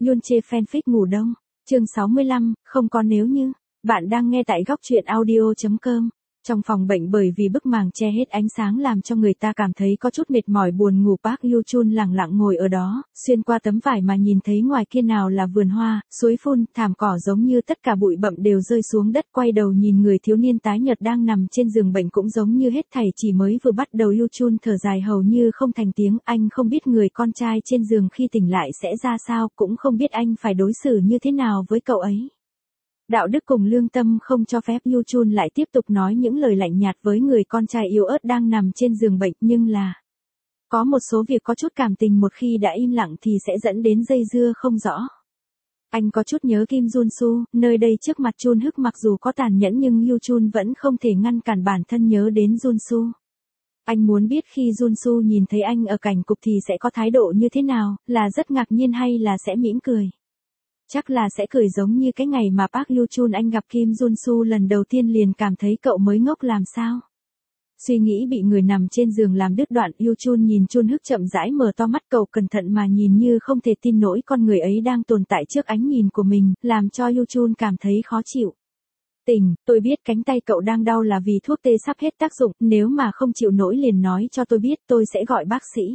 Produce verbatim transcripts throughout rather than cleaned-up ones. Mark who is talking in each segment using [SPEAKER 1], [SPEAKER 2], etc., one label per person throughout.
[SPEAKER 1] Yoon chê fanfic ngủ đông. Chương sáu mươi lăm, không có nếu như. Bạn đang nghe tại góc truyện audio chấm com. Trong phòng bệnh bởi vì bức màng che hết ánh sáng làm cho người ta cảm thấy có chút mệt mỏi buồn ngủ, Park Hyo Chun lặng lặng ngồi ở đó, xuyên qua tấm vải mà nhìn thấy ngoài kia nào là vườn hoa, suối phun, thảm cỏ, giống như tất cả bụi bặm đều rơi xuống đất. Quay đầu nhìn người thiếu niên tái nhợt đang nằm trên giường bệnh, cũng giống như hết thảy chỉ mới vừa bắt đầu. Hyo Chun thở dài hầu như không thành tiếng, anh không biết người con trai trên giường khi tỉnh lại sẽ ra sao, cũng không biết anh phải đối xử như thế nào với cậu ấy. Đạo đức cùng lương tâm không cho phép Hyo Chun lại tiếp tục nói những lời lạnh nhạt với người con trai yếu ớt đang nằm trên giường bệnh, nhưng là có một số việc có chút cảm tình một khi đã im lặng thì sẽ dẫn đến dây dưa không rõ. Anh có chút nhớ Kim Jun Soo, nơi đây trước mặt Chun Hức mặc dù có tàn nhẫn nhưng Hyo Chun vẫn không thể ngăn cản bản thân nhớ đến Jun Soo. Anh muốn biết khi Jun Soo nhìn thấy anh ở cảnh cục thì sẽ có thái độ như thế nào, là rất ngạc nhiên hay là sẽ mỉm cười. Chắc là sẽ cười giống như cái ngày mà Park Hyo Chun anh gặp Kim Jun Soo lần đầu tiên, liền cảm thấy cậu mới ngốc làm sao. Suy nghĩ bị người nằm trên giường làm đứt đoạn, Hyo Chun nhìn Chun Hức chậm rãi mở to mắt, cậu cẩn thận mà nhìn như không thể tin nổi con người ấy đang tồn tại trước ánh nhìn của mình, làm cho Hyo Chun cảm thấy khó chịu. Tình, tôi biết cánh tay cậu đang đau là vì thuốc tê sắp hết tác dụng, nếu mà không chịu nổi liền nói cho tôi biết, tôi sẽ gọi bác sĩ.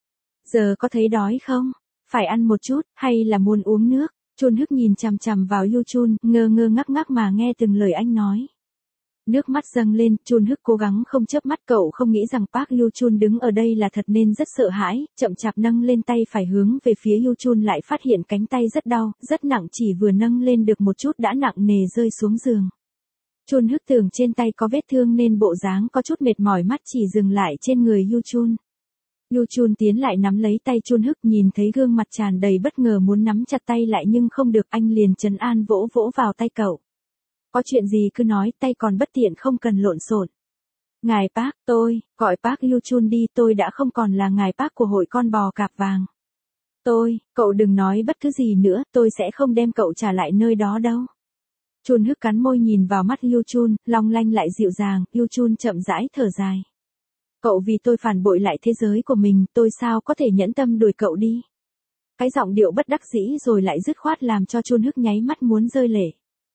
[SPEAKER 1] Giờ có thấy đói không? Phải ăn một chút, hay là muốn uống nước? Chun Hức nhìn chằm chằm vào Hyo Chun, ngơ ngơ ngác ngác mà nghe từng lời anh nói. Nước mắt dâng lên, Chun Hức cố gắng không chớp mắt, cậu không nghĩ rằng Park Hyo Chun đứng ở đây là thật nên rất sợ hãi, chậm chạp nâng lên tay phải hướng về phía Hyo Chun, lại phát hiện cánh tay rất đau, rất nặng, chỉ vừa nâng lên được một chút đã nặng nề rơi xuống giường. Chun Hức tưởng trên tay có vết thương nên bộ dáng có chút mệt mỏi, mắt chỉ dừng lại trên người Hyo Chun. Hyo Chun tiến lại nắm lấy tay Chun Hức, nhìn thấy gương mặt tràn đầy bất ngờ muốn nắm chặt tay lại nhưng không được, anh liền trấn an vỗ vỗ vào tay cậu. Có chuyện gì cứ nói, tay còn bất tiện không cần lộn xộn. Ngài Park, tôi, gọi Park Hyo Chun đi, tôi đã không còn là ngài Park của hội con bò cạp vàng. Tôi, cậu đừng nói bất cứ gì nữa, tôi sẽ không đem cậu trả lại nơi đó đâu. Chun Hức cắn môi nhìn vào mắt Hyo Chun, long lanh lại dịu dàng. Hyo Chun chậm rãi thở dài. Cậu vì tôi phản bội lại thế giới của mình, tôi sao có thể nhẫn tâm đuổi cậu đi. Cái giọng điệu bất đắc dĩ rồi lại dứt khoát làm cho Chun Hức nháy mắt muốn rơi lệ.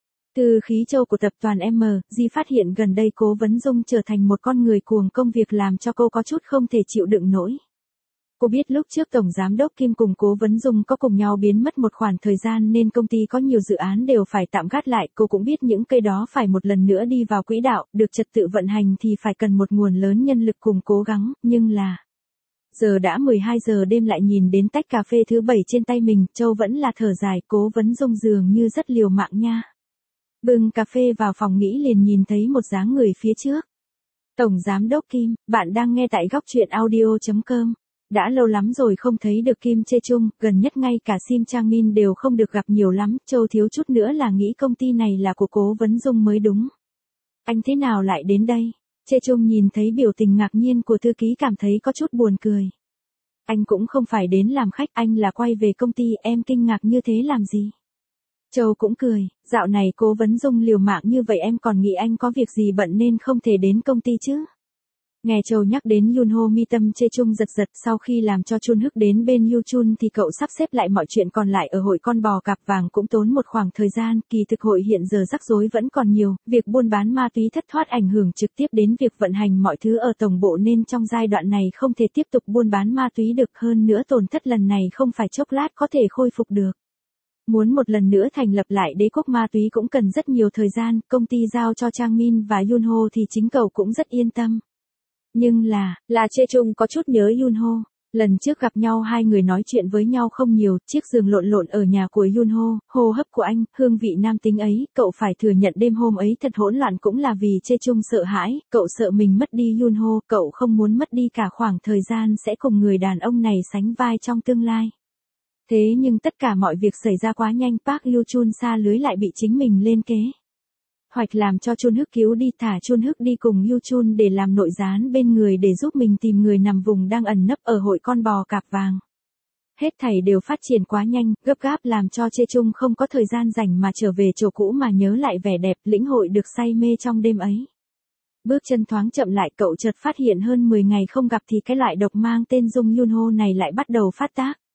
[SPEAKER 1] Từ khí châu của tập đoàn em giê phát hiện gần đây Cố Vấn Dung trở thành một con người cuồng công việc, làm cho cô có chút không thể chịu đựng nổi. Cô biết lúc trước Tổng Giám đốc Kim cùng Cố Vấn Dung có cùng nhau biến mất một khoảng thời gian nên công ty có nhiều dự án đều phải tạm gác lại, cô cũng biết những cây đó phải một lần nữa đi vào quỹ đạo, được trật tự vận hành thì phải cần một nguồn lớn nhân lực cùng cố gắng, nhưng là... Giờ đã mười hai giờ đêm lại nhìn đến tách cà phê thứ bảy trên tay mình, Châu vẫn là thở dài. Cố Vấn Dung dường như rất liều mạng nha. Bưng cà phê vào phòng nghĩ liền nhìn thấy một dáng người phía trước. Tổng Giám đốc Kim, bạn đang nghe tại góc truyện audio chấm com. Đã lâu lắm rồi không thấy được Kim Chae Chung, gần nhất ngay cả Sim Chang Min đều không được gặp nhiều lắm, Châu thiếu chút nữa là nghĩ công ty này là của Cố Vấn Dung mới đúng. Anh thế nào lại đến đây? Chae Chung nhìn thấy biểu tình ngạc nhiên của thư ký cảm thấy có chút buồn cười. Anh cũng không phải đến làm khách, anh là quay về công ty, em kinh ngạc như thế làm gì? Châu cũng cười, dạo này Cố Vấn Dung liều mạng như vậy em còn nghĩ anh có việc gì bận nên không thể đến công ty chứ? Nghe Châu nhắc đến Yunho, mi tâm Chae Chung giật giật, sau khi làm cho Chun Hức đến bên Hyo Chun thì cậu sắp xếp lại mọi chuyện còn lại ở hội con bò cạp vàng cũng tốn một khoảng thời gian, kỳ thực hội hiện giờ rắc rối vẫn còn nhiều, việc buôn bán ma túy thất thoát ảnh hưởng trực tiếp đến việc vận hành mọi thứ ở tổng bộ nên trong giai đoạn này không thể tiếp tục buôn bán ma túy được, hơn nữa tổn thất lần này không phải chốc lát có thể khôi phục được. Muốn một lần nữa thành lập lại đế quốc ma túy cũng cần rất nhiều thời gian, công ty giao cho Chang Min và Yunho thì chính cậu cũng rất yên tâm. Nhưng là, là Chae Chung có chút nhớ Yunho. Lần trước gặp nhau hai người nói chuyện với nhau không nhiều, chiếc giường lộn lộn ở nhà của Yunho, hô hấp của anh, hương vị nam tính ấy, cậu phải thừa nhận đêm hôm ấy thật hỗn loạn cũng là vì Chae Chung sợ hãi, cậu sợ mình mất đi Yunho, cậu không muốn mất đi cả khoảng thời gian sẽ cùng người đàn ông này sánh vai trong tương lai. Thế nhưng tất cả mọi việc xảy ra quá nhanh, Park Hyo Chun xa lưới lại bị chính mình lên kế hoạch làm cho Chun Hức cứu đi, thả Chun Hức đi cùng Hyo Chun để làm nội gián bên người để giúp mình tìm người nằm vùng đang ẩn nấp ở hội con bò cạp vàng. Hết thảy đều phát triển quá nhanh, gấp gáp làm cho Chae Chung không có thời gian rảnh mà trở về chỗ cũ mà nhớ lại vẻ đẹp, lĩnh hội được say mê trong đêm ấy. Bước chân thoáng chậm lại, cậu chợt phát hiện hơn mười ngày không gặp thì cái loại độc mang tên Dung Yunho này lại bắt đầu phát tác.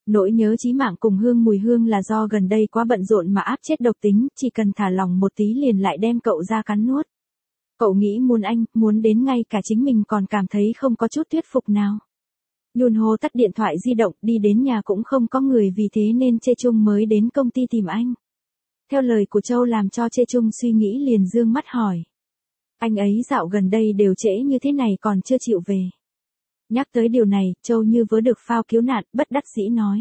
[SPEAKER 1] Nỗi nhớ chí mạng cùng Hương Mùi Hương là do gần đây quá bận rộn mà áp chết độc tính, chỉ cần thả lỏng một tí liền lại đem cậu ra cắn nuốt. Cậu nghĩ muốn anh, muốn đến ngay cả chính mình còn cảm thấy không có chút thuyết phục nào. Yunho tắt điện thoại di động, đi đến nhà cũng không có người, vì thế nên Chê Chung mới đến công ty tìm anh. Theo lời của Châu làm cho Chê Chung suy nghĩ, liền dương mắt hỏi. Anh ấy dạo gần đây đều trễ như thế này còn chưa chịu về. Nhắc tới điều này, Châu như vớ được phao cứu nạn, bất đắc dĩ nói.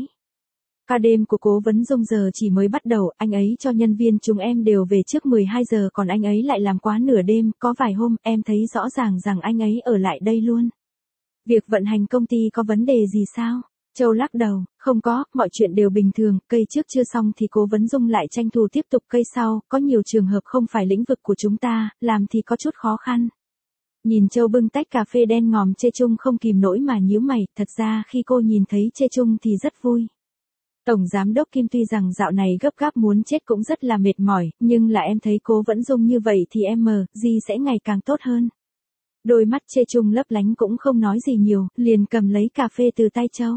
[SPEAKER 1] Ca đêm của Cố Vấn Dung giờ chỉ mới bắt đầu, anh ấy cho nhân viên chúng em đều về trước mười hai giờ, còn anh ấy lại làm quá nửa đêm, có vài hôm em thấy rõ ràng rằng anh ấy ở lại đây luôn. Việc vận hành công ty có vấn đề gì sao? Châu lắc đầu, không có, mọi chuyện đều bình thường, cây trước chưa xong thì Cố Vấn Dung lại tranh thủ tiếp tục cây sau, có nhiều trường hợp không phải lĩnh vực của chúng ta, làm thì có chút khó khăn. Nhìn Châu bưng tách cà phê đen ngòm, Chê Chung không kìm nổi mà nhíu mày, thật ra khi cô nhìn thấy Chê Chung thì rất vui. Tổng Giám đốc Kim tuy rằng dạo này gấp gáp muốn chết cũng rất là mệt mỏi, nhưng là em thấy Cố Vấn Dung như vậy thì em mờ, gì sẽ ngày càng tốt hơn. Đôi mắt Chê Chung lấp lánh cũng không nói gì nhiều, liền cầm lấy cà phê từ tay Châu.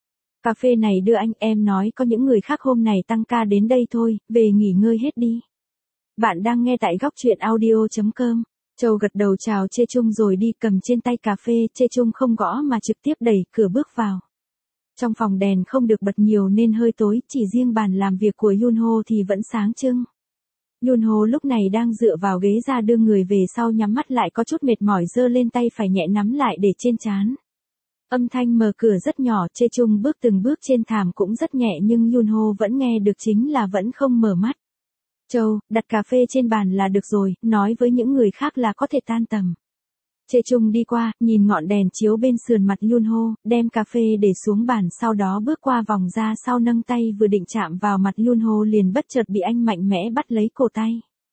[SPEAKER 1] Cà phê này đưa anh, em nói có những người khác hôm này tăng ca đến đây thôi, về nghỉ ngơi hết đi. Bạn đang nghe tại góc truyện audio chấm com. Châu gật đầu chào Chê Chung rồi đi, cầm trên tay cà phê, Chê Chung không gõ mà trực tiếp đẩy cửa bước vào. Trong phòng đèn không được bật nhiều nên hơi tối, chỉ riêng bàn làm việc của Yunho thì vẫn sáng trưng. Yunho lúc này đang dựa vào ghế ra đưa người về sau, nhắm mắt lại có chút mệt mỏi, giơ lên tay phải nhẹ nắm lại để trên trán. Âm thanh mở cửa rất nhỏ, Chê Chung bước từng bước trên thảm cũng rất nhẹ, nhưng Yunho vẫn nghe được, chính là vẫn không mở mắt. Châu, đặt cà phê trên bàn là được rồi, nói với những người khác là có thể tan tầm. Chê Chung đi qua, nhìn ngọn đèn chiếu bên sườn mặt Yunho, đem cà phê để xuống bàn, sau đó bước qua vòng ra sau, nâng tay vừa định chạm vào mặt Yunho liền bất chợt bị anh mạnh mẽ bắt lấy cổ tay.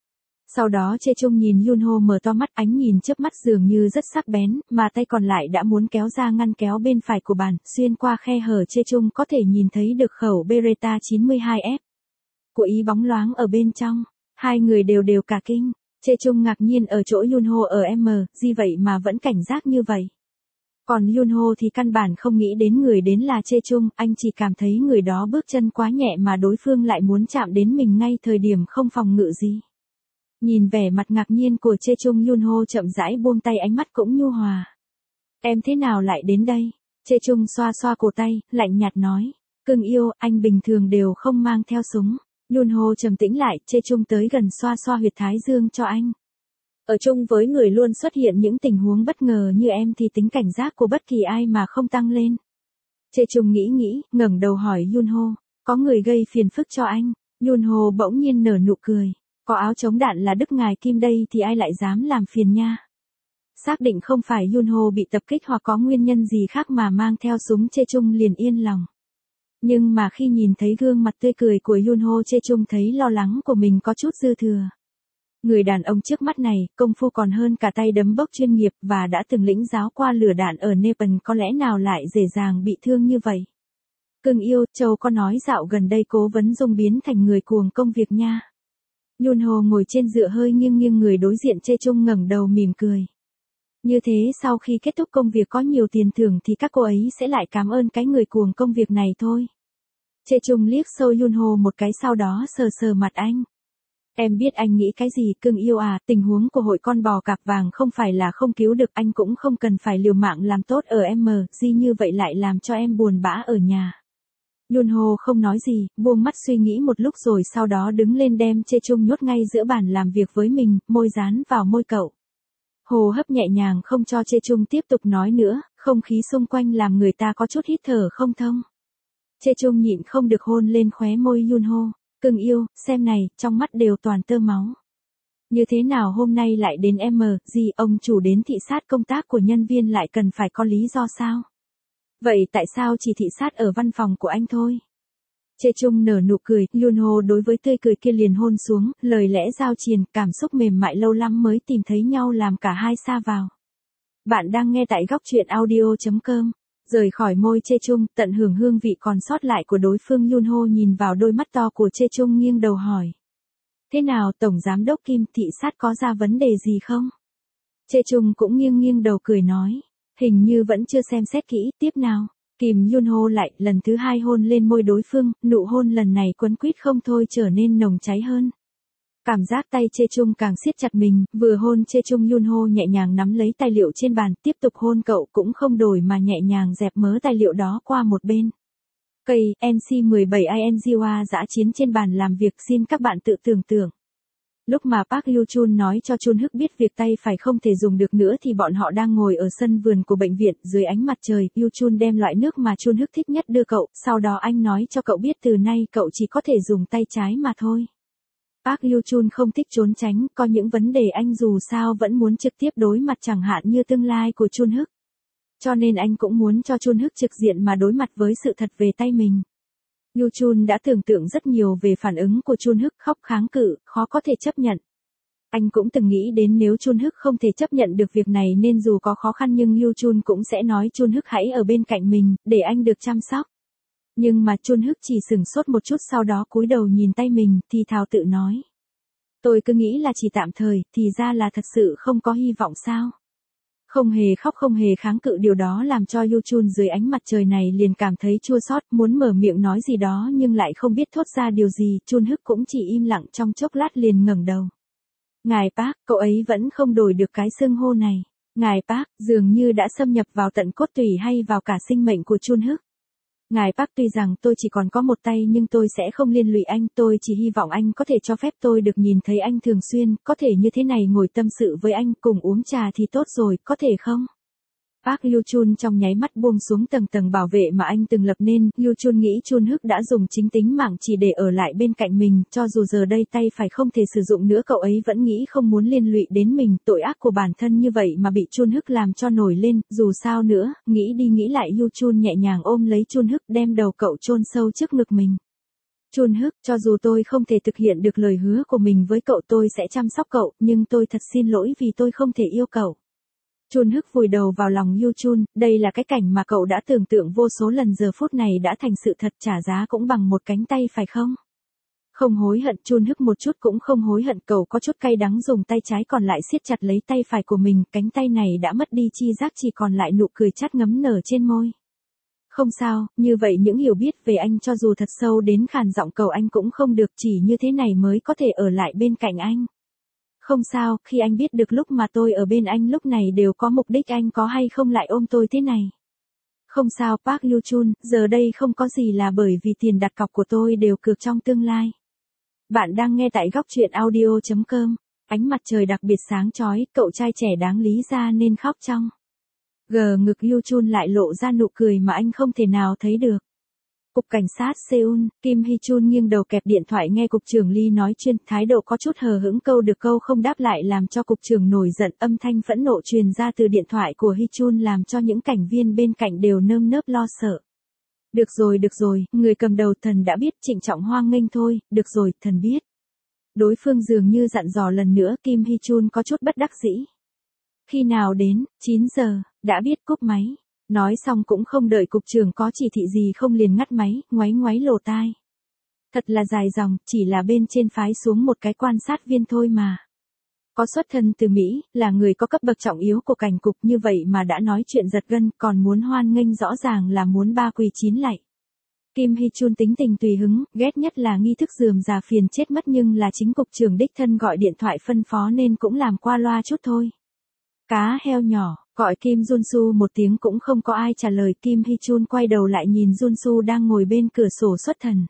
[SPEAKER 1] Sau đó Chê Chung nhìn Yunho mở to mắt, ánh nhìn chớp mắt dường như rất sắc bén, mà tay còn lại đã muốn kéo ra ngăn kéo bên phải của bàn, xuyên qua khe hở Chê Chung có thể nhìn thấy được khẩu Beretta chín mươi hai F. Của ý bóng loáng ở bên trong. Hai người đều đều cả kinh. Chê Chung ngạc nhiên ở chỗ Yunho ở M, gì vậy mà vẫn cảnh giác như vậy. Còn Yunho thì căn bản không nghĩ đến người đến là Chê Chung, anh chỉ cảm thấy người đó bước chân quá nhẹ mà đối phương lại muốn chạm đến mình ngay thời điểm không phòng ngự gì. Nhìn vẻ mặt ngạc nhiên của Chê Chung, Yunho chậm rãi buông tay, ánh mắt cũng nhu hòa. Em thế nào lại đến đây? Chê Chung xoa xoa cổ tay, lạnh nhạt nói. Cưng yêu, anh bình thường đều không mang theo súng. Yunho trầm tĩnh lại, Chê Chung tới gần xoa xoa huyệt thái dương cho anh. Ở chung với người luôn xuất hiện những tình huống bất ngờ như em thì tính cảnh giác của bất kỳ ai mà không tăng lên. Chê Chung nghĩ nghĩ, ngẩng đầu hỏi Yunho, có người gây phiền phức cho anh? Yunho bỗng nhiên nở nụ cười. Có áo chống đạn là Đức Ngài Kim đây thì ai lại dám làm phiền nha. Xác định không phải Yunho bị tập kích hoặc có nguyên nhân gì khác mà mang theo súng, Chê Chung liền yên lòng. Nhưng mà khi nhìn thấy gương mặt tươi cười của Yunho, Chê Chung thấy lo lắng của mình có chút dư thừa. Người đàn ông trước mắt này, công phu còn hơn cả tay đấm bốc chuyên nghiệp và đã từng lĩnh giáo qua lửa đạn ở Nepal, có lẽ nào lại dễ dàng bị thương như vậy. Cưng yêu, Châu có nói dạo gần đây Cố Vấn Dung biến thành người cuồng công việc nha. Yunho ngồi trên dựa hơi nghiêng nghiêng người đối diện Chê Chung ngẩng đầu mỉm cười. Như thế sau khi kết thúc công việc có nhiều tiền thưởng thì các cô ấy sẽ lại cảm ơn cái người cuồng công việc này thôi. Chê Chung liếc sâu Yunho một cái, sau đó sờ sờ mặt anh. Em biết anh nghĩ cái gì, cưng yêu à, tình huống của hội con bò cạp vàng không phải là không cứu được, anh cũng không cần phải liều mạng làm tốt ở em, gì như vậy lại làm cho em buồn bã ở nhà. Yunho không nói gì, buông mắt suy nghĩ một lúc rồi sau đó đứng lên đem Chê Chung nhốt ngay giữa bàn làm việc với mình, môi dán vào môi cậu. Hồ hấp nhẹ nhàng không cho Chê Chung tiếp tục nói nữa, không khí xung quanh làm người ta có chút hít thở không thông. Chê Chung nhịn không được hôn lên khóe môi Yunho. Cưng yêu, xem này, trong mắt đều toàn tơ máu. Như thế nào hôm nay lại đến em, gì ông chủ đến thị sát công tác của nhân viên lại cần phải có lý do sao? Vậy tại sao chỉ thị sát ở văn phòng của anh thôi? Chê Chung nở nụ cười, Yunho đối với tươi cười kia liền hôn xuống, lời lẽ giao triền, cảm xúc mềm mại lâu lắm mới tìm thấy nhau làm cả hai sa vào. Bạn đang nghe tại góc truyện audio chấm com. Rời khỏi môi Chê Chung, tận hưởng hương vị còn sót lại của đối phương, Yunho nhìn vào đôi mắt to của Chê Chung nghiêng đầu hỏi. Thế nào Tổng Giám đốc Kim, thị sát có ra vấn đề gì không? Chê Chung cũng nghiêng nghiêng đầu cười nói. Hình như vẫn chưa xem xét kỹ, tiếp nào. Kim Yun Ho lại lần thứ hai hôn lên môi đối phương, nụ hôn lần này quấn quýt không thôi trở nên nồng cháy hơn. Cảm giác tay Chê Chung càng siết chặt mình, vừa hôn Chê Chung Yun Ho nhẹ nhàng nắm lấy tài liệu trên bàn, tiếp tục hôn cậu cũng không đổi mà nhẹ nhàng dẹp mớ tài liệu đó qua một bên. Cây, en xê mười bảy Injua dã chiến trên bàn làm việc xin các bạn tự tưởng tượng. Lúc mà Park Yoo Chun nói cho Chun Hức biết việc tay phải không thể dùng được nữa thì bọn họ đang ngồi ở sân vườn của bệnh viện dưới ánh mặt trời. Yoo Chun đem loại nước mà Chun Hức thích nhất đưa cậu, sau đó anh nói cho cậu biết từ nay cậu chỉ có thể dùng tay trái mà thôi. Park Yoo Chun không thích trốn tránh, có những vấn đề anh dù sao vẫn muốn trực tiếp đối mặt chẳng hạn như tương lai của Chun Hức. Cho nên anh cũng muốn cho Chun Hức trực diện mà đối mặt với sự thật về tay mình. Yoo Chun đã tưởng tượng rất nhiều về phản ứng của Chun Hức, khóc kháng cự, khó có thể chấp nhận. Anh cũng từng nghĩ đến nếu Chun Hức không thể chấp nhận được việc này nên dù có khó khăn nhưng Yoo Chun cũng sẽ nói Chun Hức hãy ở bên cạnh mình, để anh được chăm sóc. Nhưng mà Chun Hức chỉ sửng sốt một chút sau đó cúi đầu nhìn tay mình, thì thào tự nói. Tôi cứ nghĩ là chỉ tạm thời, thì ra là thật sự không có hy vọng sao. Không hề khóc không hề kháng cự, điều đó làm cho Yoo Chun dưới ánh mặt trời này liền cảm thấy chua xót, muốn mở miệng nói gì đó nhưng lại không biết thốt ra điều gì. Chun Hức cũng chỉ im lặng trong chốc lát liền ngẩng đầu. Ngài Park, cậu ấy vẫn không đổi được cái xưng hô này. Ngài Park dường như đã xâm nhập vào tận cốt tủy hay vào cả sinh mệnh của Chun Hức. Ngài Park, tuy rằng tôi chỉ còn có một tay nhưng tôi sẽ không liên lụy anh, tôi chỉ hy vọng anh có thể cho phép tôi được nhìn thấy anh thường xuyên, có thể như thế này ngồi tâm sự với anh, cùng uống trà thì tốt rồi, có thể không? Park Yoo Chun trong nháy mắt buông xuống tầng tầng bảo vệ mà anh từng lập nên. Yoo Chun nghĩ Chun Hức đã dùng chính tính mạng chỉ để ở lại bên cạnh mình, cho dù giờ đây tay phải không thể sử dụng nữa cậu ấy vẫn nghĩ không muốn liên lụy đến mình. Tội ác của bản thân như vậy mà bị Chun Hức làm cho nổi lên, dù sao nữa, nghĩ đi nghĩ lại Yoo Chun nhẹ nhàng ôm lấy Chun Hức đem đầu cậu chôn sâu trước ngực mình. Chun Hức, cho dù tôi không thể thực hiện được lời hứa của mình với cậu tôi sẽ chăm sóc cậu, nhưng tôi thật xin lỗi vì tôi không thể yêu cậu. Chun Hức vùi đầu vào lòng Yoo Chun, đây là cái cảnh mà cậu đã tưởng tượng vô số lần, giờ phút này đã thành sự thật, trả giá cũng bằng một cánh tay phải không? Không hối hận, Chun Hức một chút cũng không hối hận, cậu có chút cay đắng dùng tay trái còn lại siết chặt lấy tay phải của mình, cánh tay này đã mất đi chi giác chỉ còn lại nụ cười chát ngấm nở trên môi. Không sao, như vậy những hiểu biết về anh cho dù thật sâu đến khàn giọng cầu anh cũng không được, chỉ như thế này mới có thể ở lại bên cạnh anh. Không sao, khi anh biết được lúc mà tôi ở bên anh lúc này đều có mục đích, anh có hay không lại ôm tôi thế này. Không sao Park Yoo Chun, giờ đây không có gì là bởi vì tiền đặt cọc của tôi đều cược trong tương lai. Bạn đang nghe tại góc truyện audio chấm com, ánh mặt trời đặc biệt sáng chói, cậu trai trẻ đáng lý ra nên khóc trong. Gờ ngực Yoo Chun lại lộ ra nụ cười mà anh không thể nào thấy được. Cục cảnh sát Seoul, Kim Hee Chun nghiêng đầu kẹp điện thoại nghe cục trưởng Lee nói chuyện, thái độ có chút hờ hững, câu được câu không đáp lại làm cho cục trưởng nổi giận, âm thanh phẫn nộ truyền ra từ điện thoại của Hee Chun làm cho những cảnh viên bên cạnh đều nơm nớp lo sợ. Được rồi được rồi, người cầm đầu thần đã biết, trịnh trọng hoan nghênh thôi, được rồi, thần biết. Đối phương dường như dặn dò lần nữa, Kim Hee Chun có chút bất đắc dĩ. Khi nào đến, chín giờ, đã biết, cúp máy. Nói xong cũng không đợi cục trưởng có chỉ thị gì không liền ngắt máy, ngoáy ngoáy lỗ tai. Thật là dài dòng, chỉ là bên trên phái xuống một cái quan sát viên thôi mà. Có xuất thân từ Mỹ, là người có cấp bậc trọng yếu của cảnh cục, như vậy mà đã nói chuyện giật gân, còn muốn hoan nghênh rõ ràng là muốn ba quỳ chín lạy. Kim Hee Chun tính tình tùy hứng, ghét nhất là nghi thức rườm rà phiền chết mất, nhưng là chính cục trưởng đích thân gọi điện thoại phân phó nên cũng làm qua loa chút thôi. Cá heo nhỏ, gọi Kim Junsu một tiếng cũng không có ai trả lời. Kim Hee Chun quay đầu lại nhìn Junsu đang ngồi bên cửa sổ xuất thần.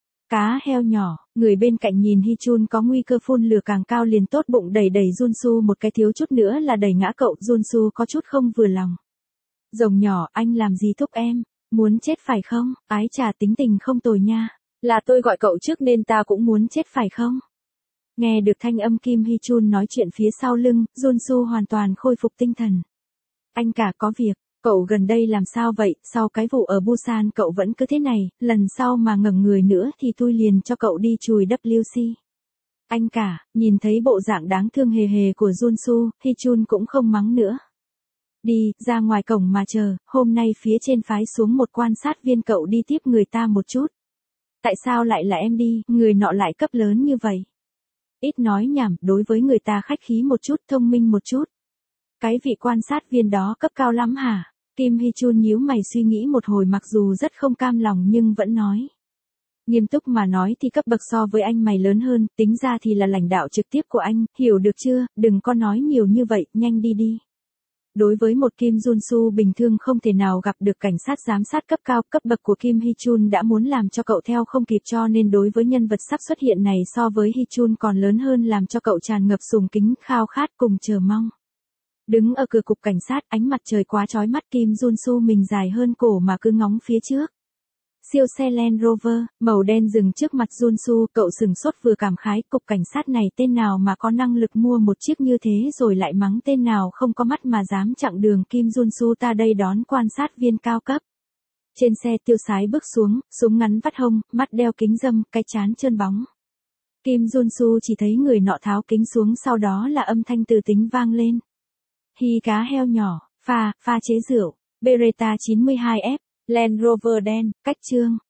[SPEAKER 1] Cá heo nhỏ, người bên cạnh nhìn Hee Chun có nguy cơ phun lửa càng cao liền tốt bụng đẩy đẩy Junsu một cái, thiếu chút nữa là đẩy ngã cậu. Junsu có chút không vừa lòng. Rồng nhỏ, anh làm gì thúc em? Muốn chết phải không? Ái trà, tính tình không tồi nha. Là tôi gọi cậu trước nên ta cũng muốn chết phải không? Nghe được thanh âm Kim Hee Chun nói chuyện phía sau lưng, Junsu hoàn toàn khôi phục tinh thần. Anh cả, có việc, cậu gần đây làm sao vậy, sau cái vụ ở Busan cậu vẫn cứ thế này, lần sau mà ngẩng người nữa thì tôi liền cho cậu đi chùi W C. Anh cả, nhìn thấy bộ dạng đáng thương hề hề của Junsu, Hee Chun cũng không mắng nữa. Đi, ra ngoài cổng mà chờ, hôm nay phía trên phái xuống một quan sát viên, cậu đi tiếp người ta một chút. Tại sao lại là em đi, người nọ lại cấp lớn như vậy? Ít nói nhảm, đối với người ta khách khí một chút, thông minh một chút. Cái vị quan sát viên đó cấp cao lắm hả? Kim Hee Chun nhíu mày suy nghĩ một hồi mặc dù rất không cam lòng nhưng vẫn nói. Nghiêm túc mà nói thì cấp bậc so với anh mày lớn hơn, tính ra thì là lãnh đạo trực tiếp của anh, hiểu được chưa, đừng có nói nhiều như vậy, nhanh đi đi. Đối với một Kim Jun-soo bình thường không thể nào gặp được cảnh sát giám sát cấp cao, cấp bậc của Kim Hee Chun đã muốn làm cho cậu theo không kịp cho nên đối với nhân vật sắp xuất hiện này so với Hee Chun còn lớn hơn làm cho cậu tràn ngập sùng kính, khao khát cùng chờ mong. Đứng ở cửa cục cảnh sát, ánh mặt trời quá chói mắt, Kim Jun-soo mình dài hơn cổ mà cứ ngóng phía trước. Siêu xe Land Rover, màu đen dừng trước mặt Jun-soo, cậu sừng sốt vừa cảm khái, cục cảnh sát này tên nào mà có năng lực mua một chiếc như thế rồi lại mắng tên nào không có mắt mà dám chặn đường Kim Jun-soo ta đây đón quan sát viên cao cấp. Trên xe tiêu sái bước xuống, súng ngắn vắt hông, mắt đeo kính râm, cái trán trơn bóng. Kim Jun-soo chỉ thấy người nọ tháo kính xuống sau đó là âm thanh từ tính vang lên. Hi cá heo nhỏ, pha, pha chế rượu, Beretta chín mươi hai F. Land Rover đen, cách chương.